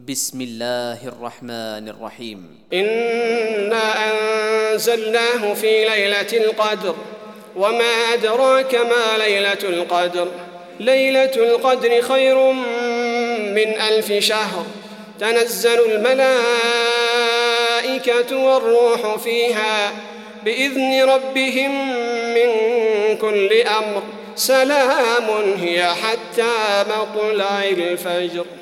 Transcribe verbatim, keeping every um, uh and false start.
بسم الله الرحمن الرحيم إنا أنزلناه في ليلة القدر وما أدراك ما ليلة القدر ليلة القدر خير من ألف شهر تنزل الملائكة والروح فيها بإذن ربهم من كل أمر سلام هي حتى مطلع الفجر.